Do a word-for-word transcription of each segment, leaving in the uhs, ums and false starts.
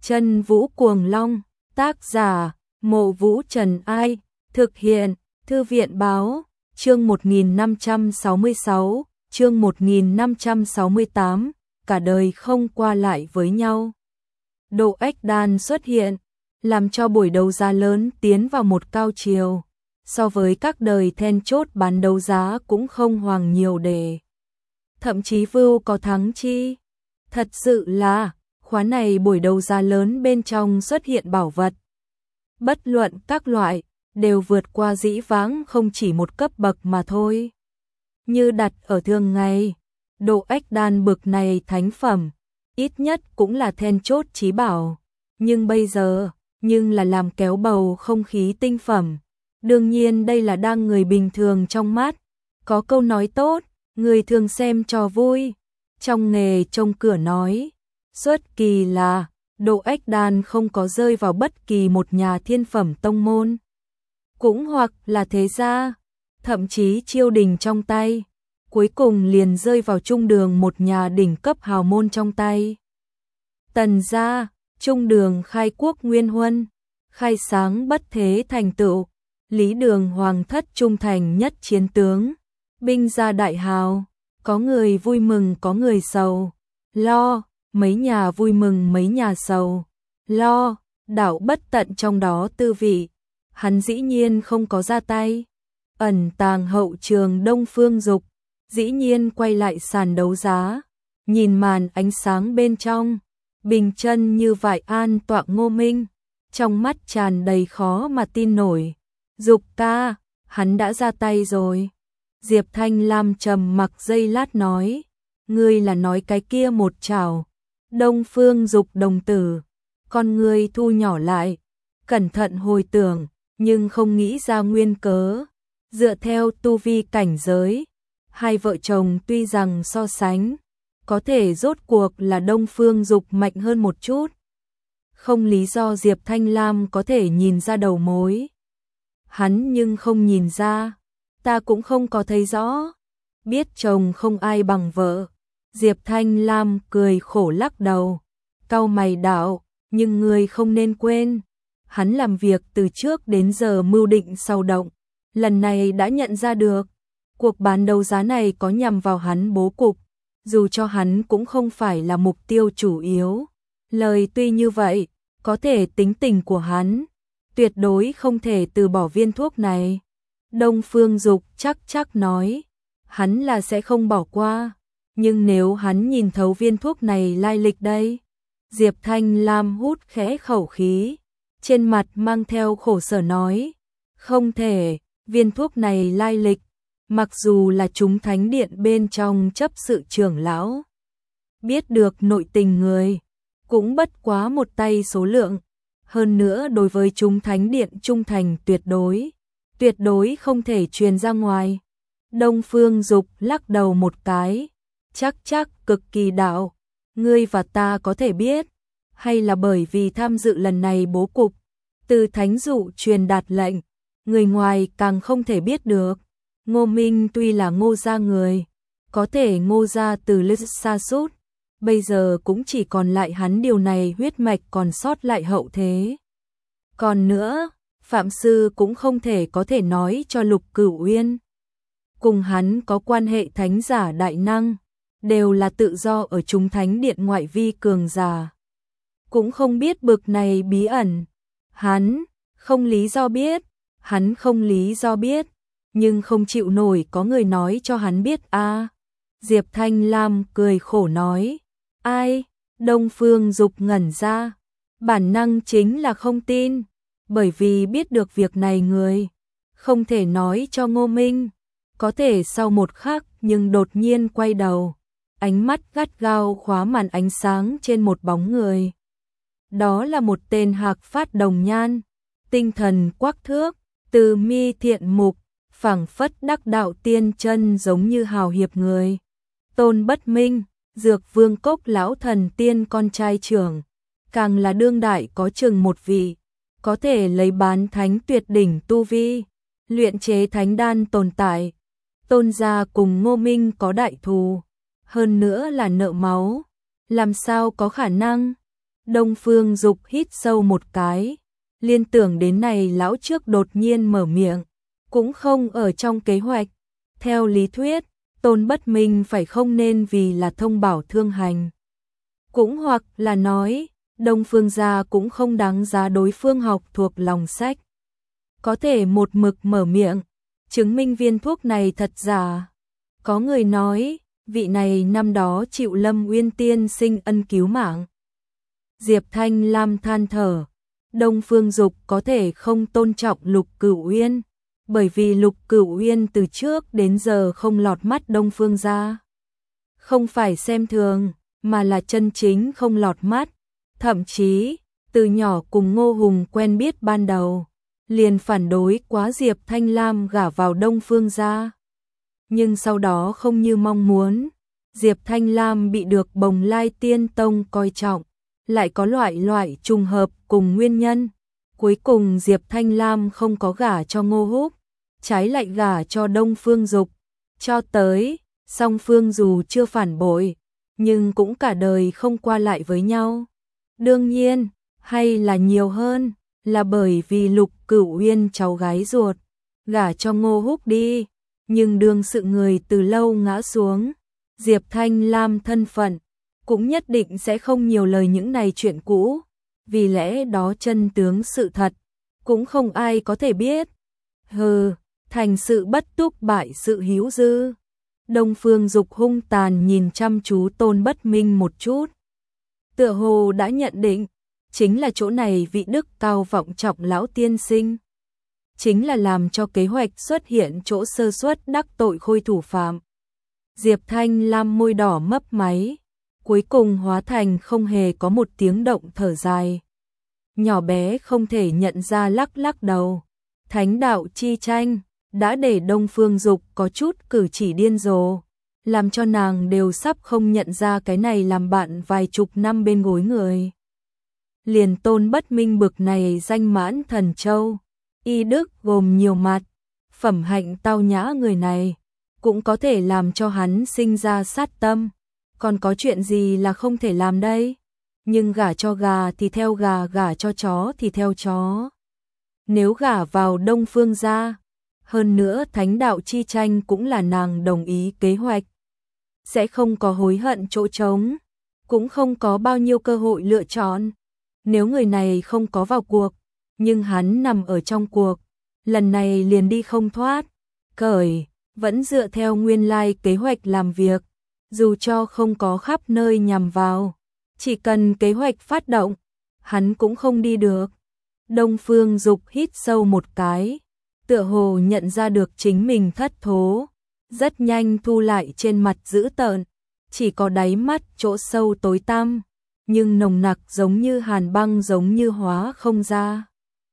Chân Vũ Cuồng Long, tác giả, Mộ Vũ Trần Ai, thực hiện, Thư viện Báo, chương một nghìn năm trăm sáu mươi sáu, chương một nghìn năm trăm sáu mươi tám, cả đời không qua lại với nhau. Độ ếch đan xuất hiện, làm cho buổi đấu giá lớn tiến vào một cao chiều, so với các đời then chốt bán đấu giá cũng không hoàng nhiều đề. Thậm chí Vưu có thắng chi. Thật sự là, khóa này buổi đấu giá lớn bên trong xuất hiện bảo vật. Bất luận các loại, đều vượt qua dĩ vãng không chỉ một cấp bậc mà thôi. Như đặt ở thường ngày, độ ếch đan bực này thánh phẩm, ít nhất cũng là then chốt chí bảo. Nhưng bây giờ, nhưng là làm kéo bầu không khí tinh phẩm. Đương nhiên đây là đang người bình thường trong mắt. Có câu nói tốt, người thường xem trò vui. Trong nghề trông cửa nói, xuất kỳ là, độ ếch đan không có rơi vào bất kỳ một nhà thiên phẩm tông môn. Cũng hoặc là thế gia, thậm chí chiêu đình trong tay, cuối cùng liền rơi vào trung đường một nhà đỉnh cấp hào môn trong tay. Tần gia, trung đường khai quốc nguyên huân, khai sáng bất thế thành tựu, lý đường hoàng thất trung thành nhất chiến tướng, binh gia đại hào, có người vui mừng có người sầu, lo, mấy nhà vui mừng mấy nhà sầu, lo, đạo bất tận trong đó tư vị, hắn dĩ nhiên không có ra tay. Ẩn tàng hậu trường Đông Phương Dục, dĩ nhiên quay lại sàn đấu giá, nhìn màn ánh sáng bên trong, bình chân như vải an tọa Ngô Minh, trong mắt tràn đầy khó mà tin nổi. Dục ca, hắn đã ra tay rồi. Diệp Thanh Lam trầm mặc giây lát nói, ngươi là nói cái kia một chảo. Đông Phương Dục đồng tử, con ngươi thu nhỏ lại, cẩn thận hồi tưởng, nhưng không nghĩ ra nguyên cớ. Dựa theo tu vi cảnh giới, hai vợ chồng tuy rằng so sánh, có thể rốt cuộc là Đông Phương Dục mạnh hơn một chút. Không lý do Diệp Thanh Lam có thể nhìn ra đầu mối. Hắn nhưng không nhìn ra, ta cũng không có thấy rõ. Biết chồng không ai bằng vợ, Diệp Thanh Lam cười khổ lắc đầu, cau mày đạo, nhưng ngươi không nên quên, hắn làm việc từ trước đến giờ mưu định sau động, lần này đã nhận ra được, cuộc bán đấu giá này có nhằm vào hắn bố cục, dù cho hắn cũng không phải là mục tiêu chủ yếu. Lời tuy như vậy, có thể tính tình của hắn, tuyệt đối không thể từ bỏ viên thuốc này. Đông Phương Dục chắc chắc nói, hắn là sẽ không bỏ qua, nhưng nếu hắn nhìn thấu viên thuốc này lai lịch đây. Diệp Thanh Lam hút khẽ khẩu khí, trên mặt mang theo khổ sở nói, không thể, viên thuốc này lai lịch, mặc dù là chúng thánh điện bên trong chấp sự trưởng lão, biết được nội tình người, cũng bất quá một tay số lượng, hơn nữa đối với chúng thánh điện trung thành tuyệt đối, tuyệt đối không thể truyền ra ngoài. Đông Phương Dục lắc đầu một cái, chắc chắc cực kỳ đạo, ngươi và ta có thể biết, hay là bởi vì tham dự lần này bố cục, từ thánh dụ truyền đạt lệnh, người ngoài càng không thể biết được. Ngô Minh tuy là Ngô gia người, có thể Ngô gia từ lúc xa sút, bây giờ cũng chỉ còn lại hắn điều này huyết mạch còn sót lại hậu thế. Còn nữa, Phạm Sư cũng không thể có thể nói cho Lục Cửu Uyên. Cùng hắn có quan hệ thánh giả đại năng, đều là tự do ở chúng thánh điện ngoại vi cường giả. Cũng không biết bực này bí ẩn. Hắn, không lý do biết, hắn không lý do biết, nhưng không chịu nổi có người nói cho hắn biết a. À. Diệp Thanh Lam cười khổ nói, ai? Đông Phương Dục ngẩn ra, bản năng chính là không tin, bởi vì biết được việc này người, không thể nói cho Ngô Minh, có thể sau một khắc nhưng đột nhiên quay đầu, ánh mắt gắt gao khóa màn ánh sáng trên một bóng người. Đó là một tên Hạc Phát Đồng Nhan, tinh thần quắc thước, từ mi thiện mục, phảng phất đắc đạo tiên chân giống như hào hiệp người. Tôn Bất Minh, Dược Vương Cốc lão thần tiên con trai trưởng, càng là đương đại có chừng một vị, có thể lấy bán thánh tuyệt đỉnh tu vi, luyện chế thánh đan tồn tại. Tôn gia cùng Ngô Minh có đại thù, hơn nữa là nợ máu, làm sao có khả năng? Đông Phương Dục hít sâu một cái, liên tưởng đến này lão trước đột nhiên mở miệng, cũng không ở trong kế hoạch. Theo lý thuyết, Tôn Bất Minh phải không nên vì là thông bảo thương hành. Cũng hoặc là nói, Đông Phương gia cũng không đáng giá đối phương học thuộc lòng sách. Có thể một mực mở miệng, chứng minh viên thuốc này thật giả. Có người nói, vị này năm đó chịu Lâm Uyên tiên sinh ân cứu mạng. Diệp Thanh Lam than thở, Đông Phương Dục có thể không tôn trọng Lục Cửu Uyên, bởi vì Lục Cửu Uyên từ trước đến giờ không lọt mắt Đông Phương gia. Không phải xem thường, mà là chân chính không lọt mắt. Thậm chí, từ nhỏ cùng Ngô Hùng quen biết ban đầu, liền phản đối quá Diệp Thanh Lam gả vào Đông Phương gia. Nhưng sau đó không như mong muốn, Diệp Thanh Lam bị được Bồng Lai Tiên Tông coi trọng, lại có loại loại trùng hợp cùng nguyên nhân. Cuối cùng Diệp Thanh Lam không có gả cho Ngô Húc, trái lại gả cho Đông Phương Dục. Cho tới, song phương dù chưa phản bội, nhưng cũng cả đời không qua lại với nhau. Đương nhiên, hay là nhiều hơn, là bởi vì Lục Cửu Uyên cháu gái ruột, gả cho Ngô Húc đi, nhưng đương sự người từ lâu ngã xuống, Diệp Thanh Lam thân phận, cũng nhất định sẽ không nhiều lời những này chuyện cũ, vì lẽ đó chân tướng sự thật, cũng không ai có thể biết. Hừ, thành sự bất túc bại sự hữu dư. Đông Phương Dục hung tàn nhìn chăm chú Tôn Bất Minh một chút. Tựa hồ đã nhận định, chính là chỗ này vị đức cao vọng trọng lão tiên sinh. Chính là làm cho kế hoạch xuất hiện chỗ sơ suất đắc tội khôi thủ phạm. Diệp Thanh Lam môi đỏ mấp máy, cuối cùng hóa thành không hề có một tiếng động thở dài. Nhỏ bé không thể nhận ra lắc lắc đầu. Thánh đạo chi tranh đã để Đông Phương Dục có chút cử chỉ điên rồ, làm cho nàng đều sắp không nhận ra cái này làm bạn vài chục năm bên gối người. Liền Tôn Bất Minh bực này danh mãn thần châu, y đức gồm nhiều mặt, phẩm hạnh tao nhã người này, cũng có thể làm cho hắn sinh ra sát tâm. Còn có chuyện gì là không thể làm đây? Nhưng gả cho gà thì theo gà, gả cho chó thì theo chó. Nếu gả vào Đông Phương gia, hơn nữa thánh đạo chi tranh cũng là nàng đồng ý kế hoạch, sẽ không có hối hận chỗ trống, cũng không có bao nhiêu cơ hội lựa chọn. Nếu người này không có vào cuộc, nhưng hắn nằm ở trong cuộc, lần này liền đi không thoát. Cởi, vẫn dựa theo nguyên lai kế hoạch làm việc, dù cho không có khắp nơi nhằm vào, chỉ cần kế hoạch phát động, hắn cũng không đi được. Đông Phương Dục hít sâu một cái, tựa hồ nhận ra được chính mình thất thố, rất nhanh thu lại trên mặt dữ tợn, chỉ có đáy mắt chỗ sâu tối tăm, nhưng nồng nặc giống như hàn băng, giống như hóa không ra.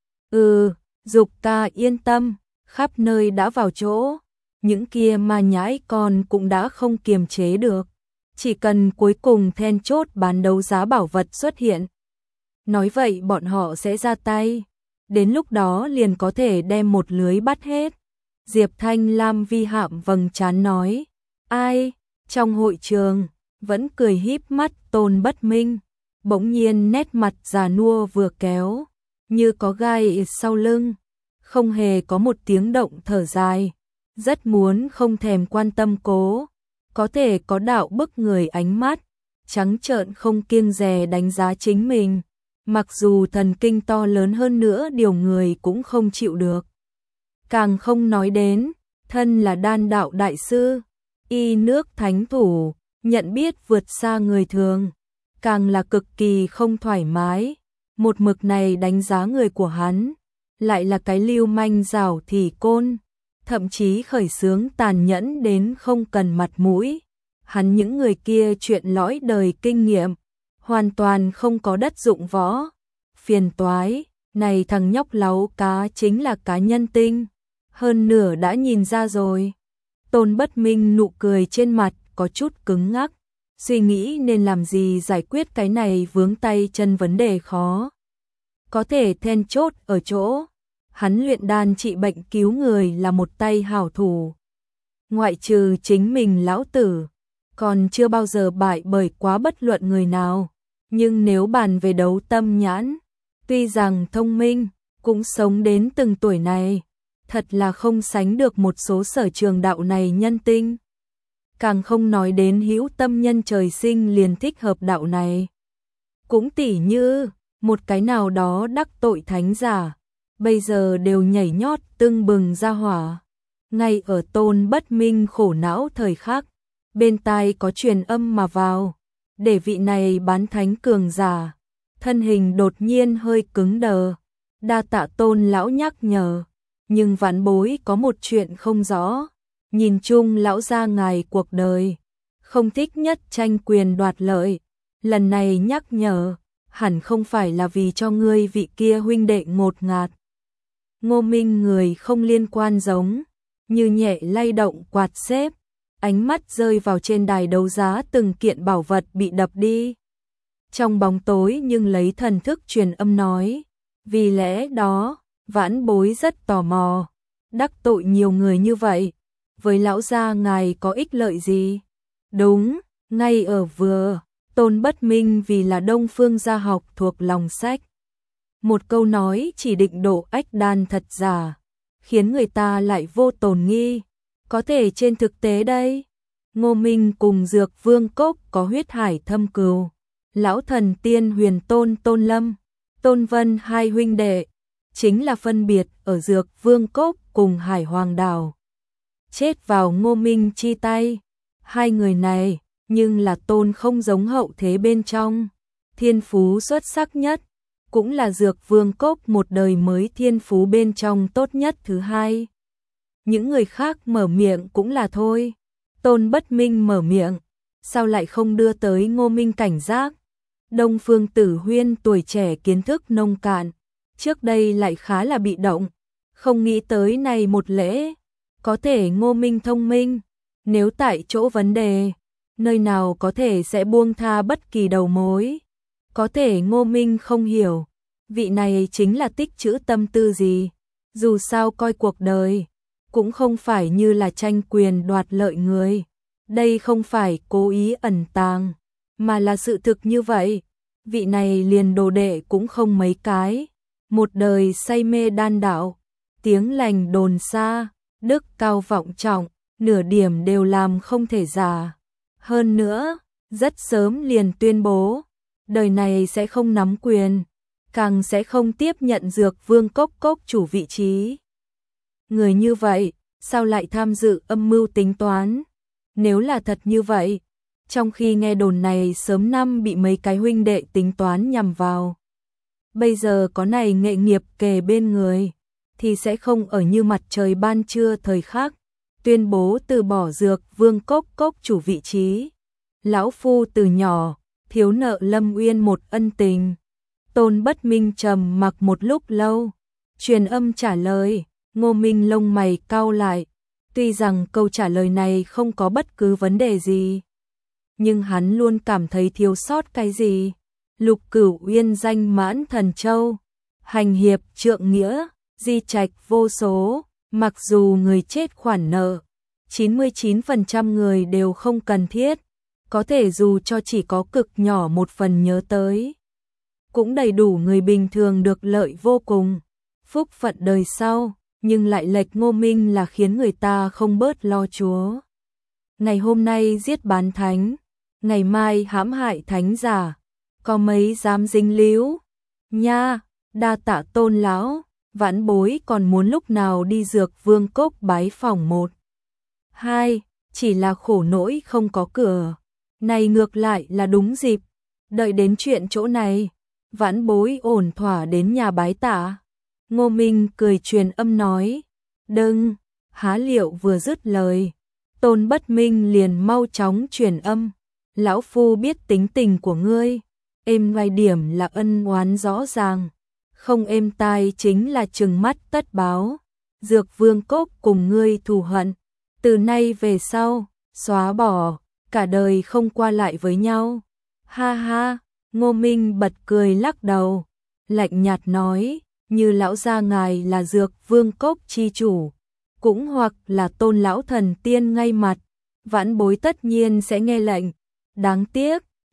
Ừ, Dục ta yên tâm, khắp nơi đã vào chỗ, những kia mà nhãi con cũng đã không kiềm chế được, chỉ cần cuối cùng then chốt bán đấu giá bảo vật xuất hiện. Nói vậy bọn họ sẽ ra tay, đến lúc đó liền có thể đem một lưới bắt hết. Diệp Thanh Lam vi hạm vầng trán nói, ai, trong hội trường, vẫn cười híp mắt Tôn Bất Minh, bỗng nhiên nét mặt già nua vừa kéo, như có gai sau lưng, không hề có một tiếng động thở dài, rất muốn không thèm quan tâm cố, có thể có đạo bức người ánh mắt, trắng trợn không kiêng dè đánh giá chính mình, mặc dù thần kinh to lớn hơn nữa điều người cũng không chịu được. Càng không nói đến, thân là đan đạo đại sư, y nước thánh thủ, nhận biết vượt xa người thường, càng là cực kỳ không thoải mái, một mực này đánh giá người của hắn, lại là cái lưu manh rảo thì côn, thậm chí khởi xướng tàn nhẫn đến không cần mặt mũi. Hắn những người kia chuyện lõi đời kinh nghiệm, hoàn toàn không có đất dụng võ. Phiền toái, này thằng nhóc láu cá chính là cá nhân tinh, hơn nửa đã nhìn ra rồi. Tôn Bất Minh nụ cười trên mặt có chút cứng ngắc, suy nghĩ nên làm gì giải quyết cái này vướng tay chân vấn đề khó. Có thể then chốt ở chỗ, hắn luyện đan trị bệnh cứu người là một tay hảo thủ. Ngoại trừ chính mình lão tử, còn chưa bao giờ bại bởi quá bất luận người nào. Nhưng nếu bàn về đấu tâm nhãn, tuy rằng thông minh, cũng sống đến từng tuổi này, thật là không sánh được một số sở trường đạo này nhân tinh. Càng không nói đến hữu tâm nhân trời sinh liền thích hợp đạo này. Cũng tỉ như, một cái nào đó đắc tội thánh giả, bây giờ đều nhảy nhót tưng bừng ra hỏa. Ngay ở Tôn Bất Minh khổ não thời khắc, bên tai có truyền âm mà vào, để vị này bán thánh cường giả, thân hình đột nhiên hơi cứng đờ. Đa tạ Tôn lão nhắc nhở, nhưng vãn bối có một chuyện không rõ. Nhìn chung lão gia ngài cuộc đời, không thích nhất tranh quyền đoạt lợi. Lần này nhắc nhở, hẳn không phải là vì cho ngươi vị kia huynh đệ ngột ngạt. Ngô Minh người không liên quan giống, như nhẹ lay động quạt xếp, ánh mắt rơi vào trên đài đấu giá từng kiện bảo vật bị đập đi. Trong bóng tối nhưng lấy thần thức truyền âm nói, vì lẽ đó, vãn bối rất tò mò, đắc tội nhiều người như vậy, với lão gia ngài có ích lợi gì? Đúng, ngay ở vừa, Tôn Bất Minh vì là Đông Phương gia học thuộc lòng sách. Một câu nói chỉ định độ ách đan thật giả, khiến người ta lại vô tồn nghi. Có thể trên thực tế đây, Ngô Minh cùng Dược Vương Cốc có huyết hải thâm cừu. Lão thần tiên Huyền Tôn Tôn Lâm, Tôn Vân hai huynh đệ, chính là phân biệt ở Dược Vương Cốc cùng Hải Hoàng Đảo. Chết vào Ngô Minh chi tay, hai người này, nhưng là tôn không giống hậu thế bên trong, thiên phú xuất sắc nhất, cũng là Dược Vương Cốc một đời mới thiên phú bên trong tốt nhất thứ hai. Những người khác mở miệng cũng là thôi, Tôn Bất Minh mở miệng, sao lại không đưa tới Ngô Minh cảnh giác? Đông Phương Tử Huyên tuổi trẻ kiến thức nông cạn, trước đây lại khá là bị động, không nghĩ tới này một lễ. Có thể Ngô Minh thông minh, nếu tại chỗ vấn đề, nơi nào có thể sẽ buông tha bất kỳ đầu mối. Có thể Ngô Minh không hiểu, vị này chính là tích trữ tâm tư gì, dù sao coi cuộc đời, cũng không phải như là tranh quyền đoạt lợi người. Đây không phải cố ý ẩn tàng, mà là sự thực như vậy. Vị này liền đồ đệ cũng không mấy cái, một đời say mê đan đạo, tiếng lành đồn xa, đức cao vọng trọng, nửa điểm đều làm không thể giả. Hơn nữa, rất sớm liền tuyên bố, đời này sẽ không nắm quyền, càng sẽ không tiếp nhận Dược Vương Cốc Cốc chủ vị trí. Người như vậy, sao lại tham dự âm mưu tính toán? Nếu là thật như vậy, trong khi nghe đồn này sớm năm bị mấy cái huynh đệ tính toán nhằm vào, bây giờ có này nghệ nghiệp kề bên người, thì sẽ không ở như mặt trời ban trưa thời khắc, tuyên bố từ bỏ Dược Vương Cốc Cốc chủ vị trí. Lão phu từ nhỏ, thiếu nợ Lâm Uyên một ân tình. Tôn Bất Minh trầm mặc một lúc lâu, truyền âm trả lời. Ngô Minh lông mày cau lại, tuy rằng câu trả lời này không có bất cứ vấn đề gì, nhưng hắn luôn cảm thấy thiếu sót cái gì. Lục Cửu Uyên danh mãn thần châu, hành hiệp trượng nghĩa, di trạch vô số, mặc dù người chết khoản nợ, chín mươi chín phần trăm người đều không cần thiết, có thể dù cho chỉ có cực nhỏ một phần nhớ tới, cũng đầy đủ người bình thường được lợi vô cùng. Phúc phận đời sau, nhưng lại lệch Ngô Minh là khiến người ta không bớt lo chúa. Ngày hôm nay giết bán thánh, ngày mai hãm hại thánh giả, có mấy dám dính líu. Nha, đa tạ Tôn lão, vãn bối còn muốn lúc nào đi Dược Vương Cốc bái phỏng một. Hai, chỉ là khổ nỗi không có cửa. Này ngược lại là đúng dịp, đợi đến chuyện chỗ này, vãn bối ổn thỏa đến nhà bái tạ. Ngô Minh cười truyền âm nói, đừng, há liệu vừa dứt lời, Tôn Bất Minh liền mau chóng truyền âm, lão phu biết tính tình của ngươi, êm ngoài điểm là ân oán rõ ràng, không êm tai chính là trừng mắt tất báo. Dược Vương Cốc cùng ngươi thù hận, từ nay về sau, xóa bỏ, cả đời không qua lại với nhau. Ha ha, Ngô Minh bật cười lắc đầu, lạnh nhạt nói, như lão gia ngài là Dược Vương Cốc chi chủ, cũng hoặc là Tôn lão thần tiên ngay mặt, vãn bối tất nhiên sẽ nghe lệnh. Đáng tiếc,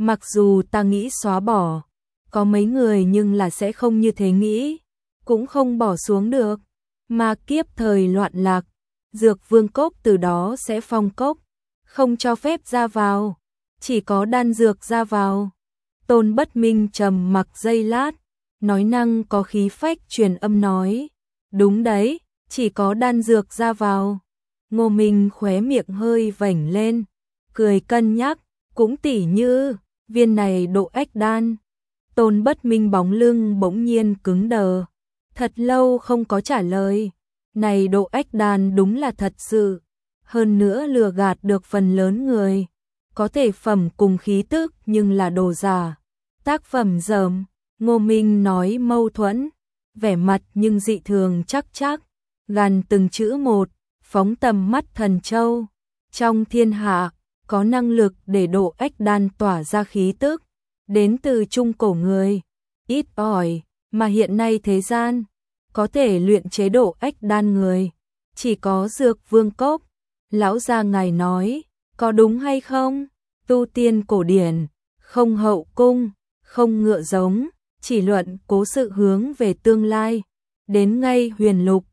Mặc dù ta nghĩ xóa bỏ, có mấy người nhưng là sẽ không như thế nghĩ, cũng không bỏ xuống được. Mà kiếp thời loạn lạc, Dược Vương cốc từ đó sẽ phong cốc, không cho phép ra vào, chỉ có đan dược ra vào. Tôn Bất Minh trầm mặc giây lát, nói năng có khí phách truyền âm nói, đúng đấy, chỉ có đan dược ra vào. Ngô Minh khóe miệng hơi vểnh lên, cười cân nhắc, cũng tỉ như viên này độ ách đan. Tôn Bất Minh bóng lưng bỗng nhiên cứng đờ, thật lâu không có trả lời. Này độ ách đan đúng là thật sự, hơn nữa lừa gạt được phần lớn người. Có thể phẩm cùng khí tức nhưng là đồ giả, tác phẩm dởm. Ngô Minh nói mâu thuẫn, vẻ mặt nhưng dị thường chắc chắc, gằn từng chữ một, phóng tầm mắt thần châu. Trong thiên hạ, có năng lực để độ ách đan tỏa ra khí tức, đến từ trung cổ người, ít ỏi, mà hiện nay thế gian, có thể luyện chế độ ách đan người, chỉ có Dược Vương cốc. Lão gia ngài nói, có đúng hay không? Tu tiên cổ điển, không hậu cung, không ngựa giống, chỉ luận cố sự hướng về tương lai. Đến ngay huyền lục,